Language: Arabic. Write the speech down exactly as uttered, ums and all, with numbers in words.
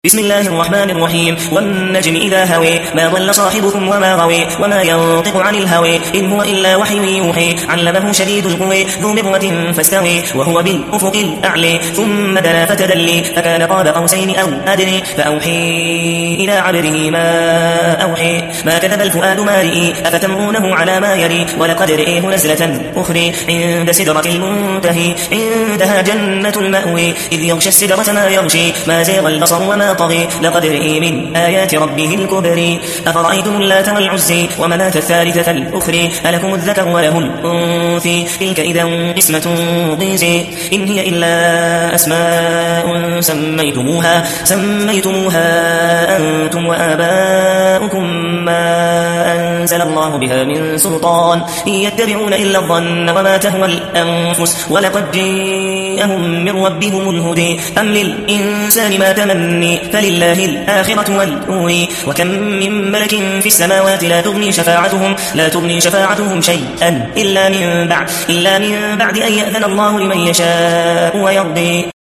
بسم الله الرحمن الرحيم والنجم إذا هوي ما ضل صاحبكم وما غوي وما ينطق عن الهوي إن هو إلا وحي يوحي علمه شديد القوي ذو مرة فاستوي وهو بالأفق الأعلى ثم دنا فتدلي فكان قاب قوسين أو أدري فأوحي إلى عبده ما أوحي ما كذب الفؤاد ما رئي أفتمرونه على ما يري ولقد رئيه نزلة أخرى عند سدرة المنتهي عندها جنة المأوي إذ يغشى السدرة ما يغشي ما زيغ البصر وما طغي لقد رئي من آيات ربه الكبر أفرأيتم اللات والعزي ومناة الثالثة الأخرى ألكم الذكر وله الأنثى تلك إذا قسمة ضيزى إن هي إلا أسماء سميتموها سميتموها أنتم وآباؤكم ما أنزل الله بها من سلطان إن يتبعون إلا الظن وما تهوى الأنفس ولقد جاءهم من ربهم الهدى أم للإنسان ما تمني فلله الآخرة والأولى وكم من ملك في السماوات لا تغني شفاعتهم لا تغني شفاعتهم شيئا إلا من بعد إلا من بعد أن يأذن الله لمن يشاء ويرضي